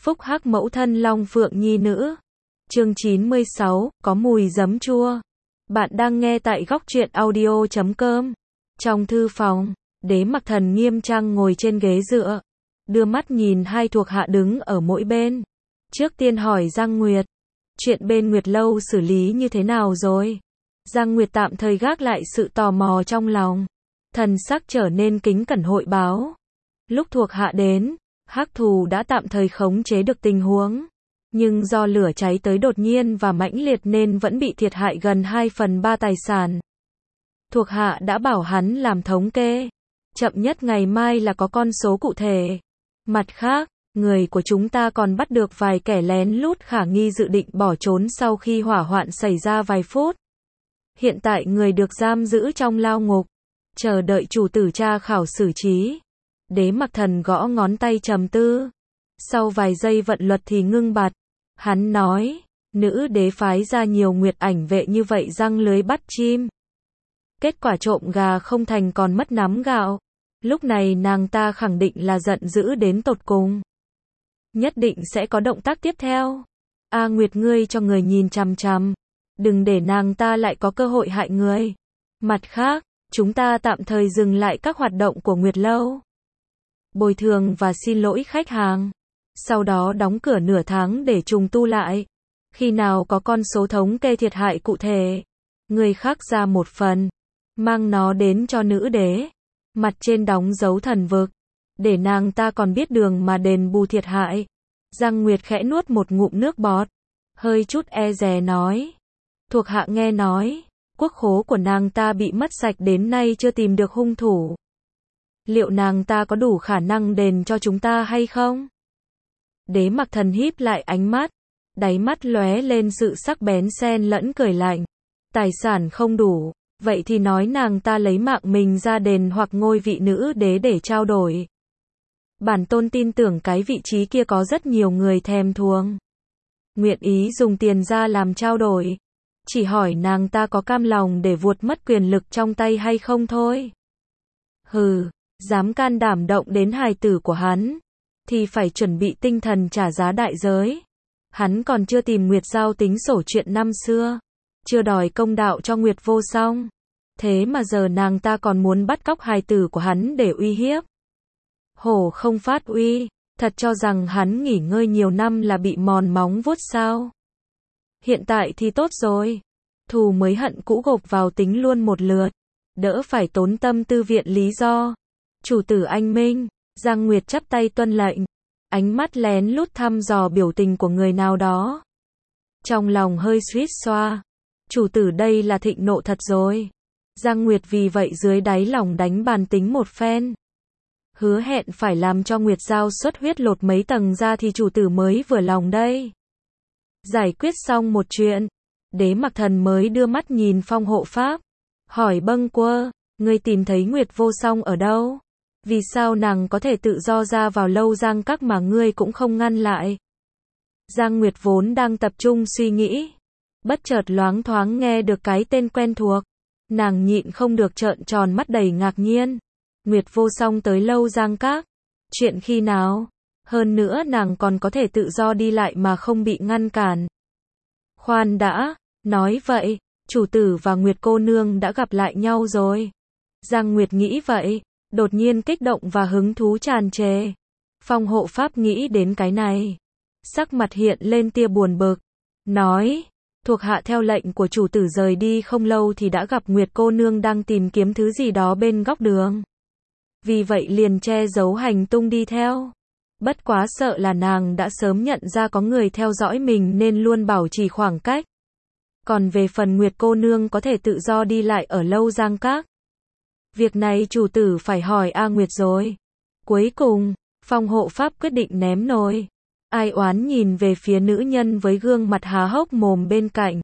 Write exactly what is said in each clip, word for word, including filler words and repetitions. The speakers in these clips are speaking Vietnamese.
Phúc hắc mẫu thân Long Phượng nhi nữ. Chương chín mươi sáu, có mùi giấm chua. Bạn đang nghe tại góc truyện audio chấm com. Trong thư phòng, Đế Mặc Thần nghiêm trang ngồi trên ghế dựa, đưa mắt nhìn hai thuộc hạ đứng ở mỗi bên. Trước tiên hỏi Giang Nguyệt, chuyện bên Nguyệt Lâu xử lý như thế nào rồi? Giang Nguyệt tạm thời gác lại sự tò mò trong lòng, thần sắc trở nên kính cẩn hội báo. Lúc thuộc hạ đến, hắc thù đã tạm thời khống chế được tình huống, nhưng do lửa cháy tới đột nhiên và mãnh liệt nên vẫn bị thiệt hại gần hai phần ba tài sản. Thuộc hạ đã bảo hắn làm thống kê, chậm nhất ngày mai là có con số cụ thể. Mặt khác, người của chúng ta còn bắt được vài kẻ lén lút khả nghi dự định bỏ trốn sau khi hỏa hoạn xảy ra vài phút. Hiện tại người được giam giữ trong lao ngục, chờ đợi chủ tử tra khảo xử trí. Đế Mặc Thần gõ ngón tay trầm tư, sau vài giây vận luật thì ngưng bặt. Hắn nói, nữ đế phái ra nhiều nguyệt ảnh vệ như vậy răng lưới bắt chim. Kết quả trộm gà không thành còn mất nắm gạo. Lúc này nàng ta khẳng định là giận dữ đến tột cùng. Nhất định sẽ có động tác tiếp theo. A Nguyệt, ngươi cho người nhìn chằm chằm, đừng để nàng ta lại có cơ hội hại người. Mặt khác, chúng ta tạm thời dừng lại các hoạt động của Nguyệt Lâu, bồi thường và xin lỗi khách hàng, sau đó đóng cửa nửa tháng để trùng tu lại. Khi nào có con số thống kê thiệt hại cụ thể, người khác ra một phần, mang nó đến cho nữ đế, mặt trên đóng dấu thần vực, để nàng ta còn biết đường mà đền bù thiệt hại. Giang Nguyệt khẽ nuốt một ngụm nước bọt, hơi chút e dè nói, thuộc hạ nghe nói, quốc khố của nàng ta bị mất sạch đến nay chưa tìm được hung thủ. Liệu nàng ta có đủ khả năng đền cho chúng ta hay không? Đế Mặc Thần híp lại ánh mắt, đáy mắt lóe lên sự sắc bén xen lẫn cười lạnh. Tài sản không đủ, vậy thì nói nàng ta lấy mạng mình ra đền hoặc ngôi vị nữ đế để trao đổi. Bản tôn tin tưởng cái vị trí kia có rất nhiều người thèm thuồng, nguyện ý dùng tiền ra làm trao đổi. Chỉ hỏi nàng ta có cam lòng để vuột mất quyền lực trong tay hay không thôi. Hừ, dám can đảm động đến hài tử của hắn, thì phải chuẩn bị tinh thần trả giá đại giới. Hắn còn chưa tìm Nguyệt Giao tính sổ chuyện năm xưa, chưa đòi công đạo cho Nguyệt Vô Song. Thế mà giờ nàng ta còn muốn bắt cóc hài tử của hắn để uy hiếp. Hổ không phát uy, thật cho rằng hắn nghỉ ngơi nhiều năm là bị mòn móng vuốt sao? Hiện tại thì tốt rồi, thù mới hận cũ gộp vào tính luôn một lượt, đỡ phải tốn tâm tư viện lý do. Chủ tử anh minh. Giang Nguyệt chắp tay tuân lệnh, ánh mắt lén lút thăm dò biểu tình của người nào đó. Trong lòng hơi suýt xoa, chủ tử đây là thịnh nộ thật rồi. Giang Nguyệt vì vậy dưới đáy lòng đánh bàn tính một phen, hứa hẹn phải làm cho Nguyệt Giao xuất huyết lột mấy tầng ra thì chủ tử mới vừa lòng đây. Giải quyết xong một chuyện, Đế Mặc Thần mới đưa mắt nhìn Phong Hộ Pháp, hỏi Bâng Quơ, ngươi tìm thấy Nguyệt Vô Song ở đâu? Vì sao nàng có thể tự do ra vào Lâu Giang Các mà ngươi cũng không ngăn lại? Giang Nguyệt vốn đang tập trung suy nghĩ, bất chợt loáng thoáng nghe được cái tên quen thuộc, nàng nhịn không được trợn tròn mắt đầy ngạc nhiên. Nguyệt Vô Song tới Lâu Giang Các? Chuyện khi nào? Hơn nữa nàng còn có thể tự do đi lại mà không bị ngăn cản. Khoan đã, nói vậy, chủ tử và Nguyệt cô nương đã gặp lại nhau rồi. Giang Nguyệt nghĩ vậy, đột nhiên kích động và hứng thú tràn trề. Phong Hộ Pháp nghĩ đến cái này, sắc mặt hiện lên tia buồn bực, nói, thuộc hạ theo lệnh của chủ tử rời đi không lâu thì đã gặp Nguyệt cô nương đang tìm kiếm thứ gì đó bên góc đường. Vì vậy liền che giấu hành tung đi theo. Bất quá sợ là nàng đã sớm nhận ra có người theo dõi mình nên luôn bảo trì khoảng cách. Còn về phần Nguyệt cô nương có thể tự do đi lại ở Lâu Giang Các, việc này chủ tử phải hỏi A Nguyệt rồi. Cuối cùng, Phong Hộ Pháp quyết định ném nồi. Ai oán nhìn về phía nữ nhân với gương mặt há hốc mồm bên cạnh.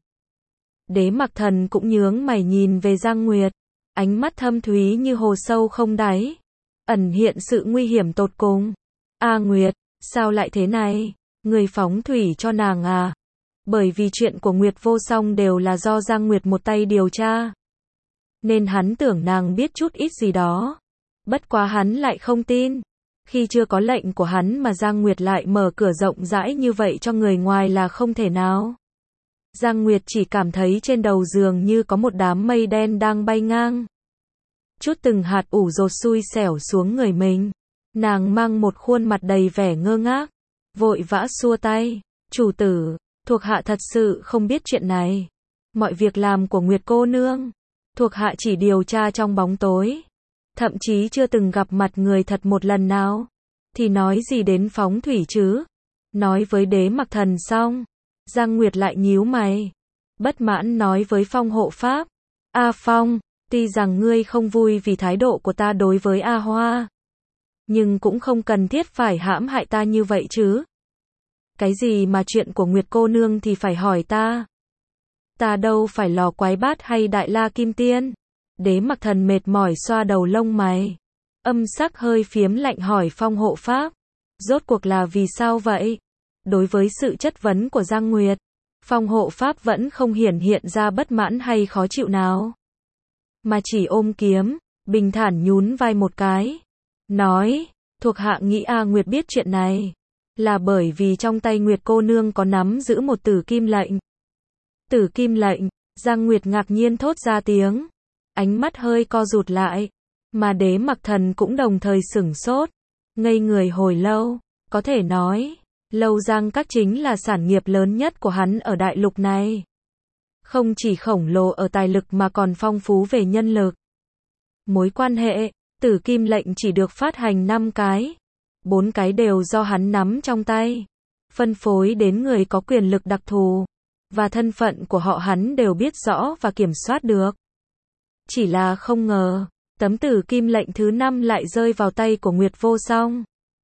Đế Mặc Thần cũng nhướng mày nhìn về Giang Nguyệt, ánh mắt thâm thúy như hồ sâu không đáy, ẩn hiện sự nguy hiểm tột cùng. A Nguyệt, sao lại thế này? Người phóng thủy cho nàng à? Bởi vì chuyện của Nguyệt Vô Song đều là do Giang Nguyệt một tay điều tra, nên hắn tưởng nàng biết chút ít gì đó. Bất quá hắn lại không tin. Khi chưa có lệnh của hắn mà Giang Nguyệt lại mở cửa rộng rãi như vậy cho người ngoài là không thể nào. Giang Nguyệt chỉ cảm thấy trên đầu giường như có một đám mây đen đang bay ngang. Chút từng hạt ủ dột xui xẻo xuống người mình. Nàng mang một khuôn mặt đầy vẻ ngơ ngác, vội vã xua tay. Chủ tử, thuộc hạ thật sự không biết chuyện này. Mọi việc làm của Nguyệt cô nương, thuộc hạ chỉ điều tra trong bóng tối. Thậm chí chưa từng gặp mặt người thật một lần nào. Thì nói gì đến phóng thủy chứ? Nói với Đế Mặc Thần xong, Giang Nguyệt lại nhíu mày. Bất mãn nói với Phong hộ pháp. A Phong, tuy rằng ngươi không vui vì thái độ của ta đối với A Hoa, nhưng cũng không cần thiết phải hãm hại ta như vậy chứ. Cái gì mà chuyện của Nguyệt cô nương thì phải hỏi ta. Ta đâu phải lò quái bát hay đại la kim tiên. Đế Mặc Thần mệt mỏi xoa đầu lông mày. Âm sắc hơi phiếm lạnh hỏi Phong hộ pháp. Rốt cuộc là vì sao vậy? Đối với sự chất vấn của Giang Nguyệt, Phong hộ pháp vẫn không hiển hiện ra bất mãn hay khó chịu nào. Mà chỉ ôm kiếm, bình thản nhún vai một cái. Nói, thuộc hạ nghĩ A Nguyệt biết chuyện này. Là bởi vì trong tay Nguyệt cô nương có nắm giữ một tử kim lệnh. Tử kim lệnh, Giang Nguyệt ngạc nhiên thốt ra tiếng. Ánh mắt hơi co rụt lại. Mà Đế Mặc Thần cũng đồng thời sửng sốt. Ngây người hồi lâu, có thể nói, Lâu Giang Các chính là sản nghiệp lớn nhất của hắn ở đại lục này. Không chỉ khổng lồ ở tài lực mà còn phong phú về nhân lực. Mối quan hệ, tử kim lệnh chỉ được phát hành năm cái. Bốn cái đều do hắn nắm trong tay. Phân phối đến người có quyền lực đặc thù. Và thân phận của họ hắn đều biết rõ và kiểm soát được. Chỉ là không ngờ, tấm tử kim lệnh thứ năm lại rơi vào tay của Nguyệt Vô Song.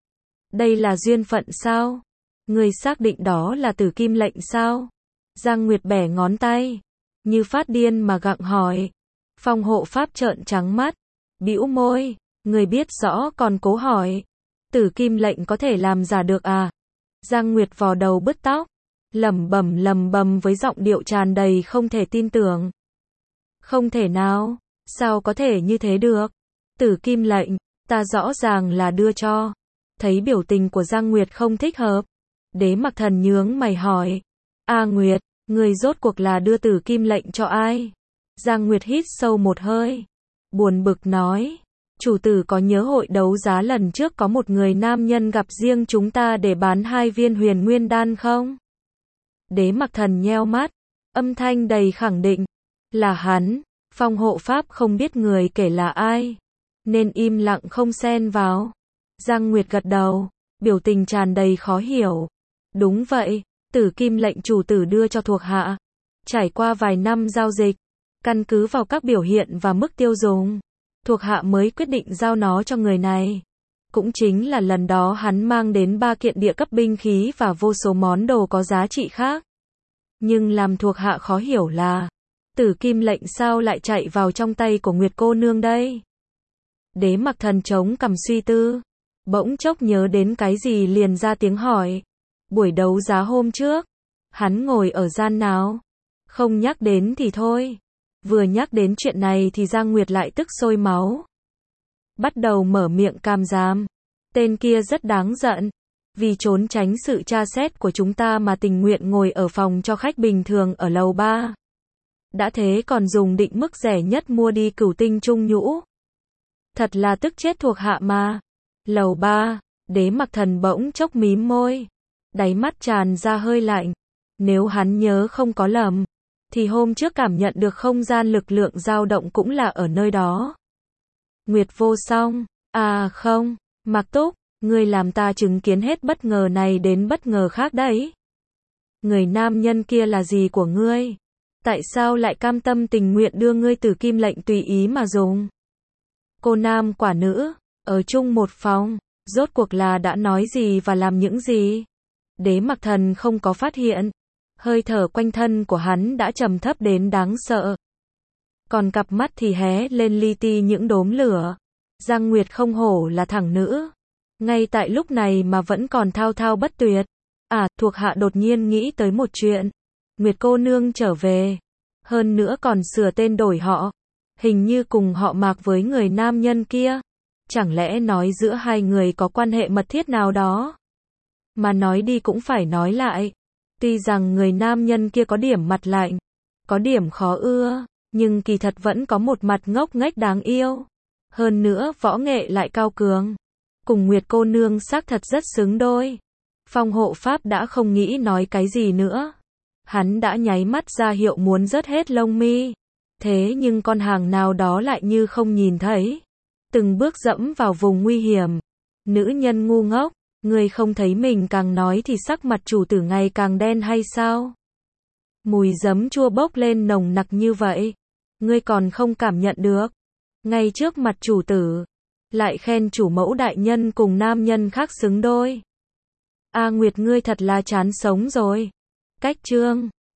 Đây là duyên phận sao? Người xác định đó là tử kim lệnh sao? Giang Nguyệt bẻ ngón tay, như phát điên mà gặng hỏi. Phong hộ pháp trợn trắng mắt, bĩu môi, người biết rõ còn cố hỏi. Tử kim lệnh có thể làm giả được à? Giang Nguyệt vò đầu bứt tóc, lẩm bẩm lầm bầm với giọng điệu tràn đầy không thể tin tưởng. Không thể nào, sao có thể như thế được? Tử kim lệnh, ta rõ ràng là đưa cho. Thấy biểu tình của Giang Nguyệt không thích hợp, Đế Mặc Thần nhướng mày hỏi. A Nguyệt, người rốt cuộc là đưa tử kim lệnh cho ai? Giang Nguyệt hít sâu một hơi, buồn bực nói. Chủ tử có nhớ hội đấu giá lần trước có một người nam nhân gặp riêng chúng ta để bán hai viên huyền nguyên đan không? Đế Mặc Thần nheo mắt, âm thanh đầy khẳng định. Là hắn. Phong hộ pháp không biết người kể là ai, nên im lặng không xen vào. Giang Nguyệt gật đầu, biểu tình tràn đầy khó hiểu. Đúng vậy, tử kim lệnh chủ tử đưa cho thuộc hạ. Trải qua vài năm giao dịch, căn cứ vào các biểu hiện và mức tiêu dùng, thuộc hạ mới quyết định giao nó cho người này. Cũng chính là lần đó hắn mang đến ba kiện địa cấp binh khí và vô số món đồ có giá trị khác. Nhưng làm thuộc hạ khó hiểu là, tử kim lệnh sao lại chạy vào trong tay của Nguyệt cô nương đây? Đế Mặc Thần chống cằm suy tư, bỗng chốc nhớ đến cái gì liền ra tiếng hỏi. Buổi đấu giá hôm trước, hắn ngồi ở gian nào? Không nhắc đến thì thôi. Vừa nhắc đến chuyện này thì Giang Nguyệt lại tức sôi máu. Bắt đầu mở miệng cam giam. Tên kia rất đáng giận. Vì trốn tránh sự tra xét của chúng ta mà tình nguyện ngồi ở phòng cho khách bình thường ở lầu ba. Đã thế còn dùng định mức rẻ nhất mua đi cửu tinh trung nhũ. Thật là tức chết thuộc hạ mà. Lầu ba, Đế Mặc Thần bỗng chốc mím môi. Đáy mắt tràn ra hơi lạnh. Nếu hắn nhớ không có lầm, thì hôm trước cảm nhận được không gian lực lượng dao động cũng là ở nơi đó. Nguyệt Vô Song, à không, Mạc Túc, ngươi làm ta chứng kiến hết bất ngờ này đến bất ngờ khác đấy. Người nam nhân kia là gì của ngươi? Tại sao lại cam tâm tình nguyện đưa ngươi tử kim lệnh tùy ý mà dùng? Cô nam quả nữ, ở chung một phòng, rốt cuộc là đã nói gì và làm những gì? Đế Mặc Thần không có phát hiện. Hơi thở quanh thân của hắn đã trầm thấp đến đáng sợ. Còn cặp mắt thì hé lên li ti những đốm lửa. Giang Nguyệt không hổ là thẳng nữ. Ngay tại lúc này mà vẫn còn thao thao bất tuyệt. À, thuộc hạ đột nhiên nghĩ tới một chuyện. Nguyệt cô nương trở về. Hơn nữa còn sửa tên đổi họ. Hình như cùng họ Mạc với người nam nhân kia. Chẳng lẽ nói giữa hai người có quan hệ mật thiết nào đó? Mà nói đi cũng phải nói lại. Tuy rằng người nam nhân kia có điểm mặt lạnh, có điểm khó ưa, nhưng kỳ thật vẫn có một mặt ngốc nghếch đáng yêu. Hơn nữa võ nghệ lại cao cường. Cùng Nguyệt cô nương xác thật rất xứng đôi. Phong hộ pháp đã không nghĩ nói cái gì nữa. Hắn đã nháy mắt ra hiệu muốn rớt hết lông mi. Thế nhưng con hàng nào đó lại như không nhìn thấy. Từng bước dẫm vào vùng nguy hiểm. Nữ nhân ngu ngốc, ngươi không thấy mình càng nói thì sắc mặt chủ tử ngày càng đen hay sao? Mùi giấm chua bốc lên nồng nặc như vậy. Ngươi còn không cảm nhận được. Ngay trước mặt chủ tử. Lại khen chủ mẫu đại nhân cùng nam nhân khác xứng đôi. A Nguyệt ngươi thật là chán sống rồi. Cách chương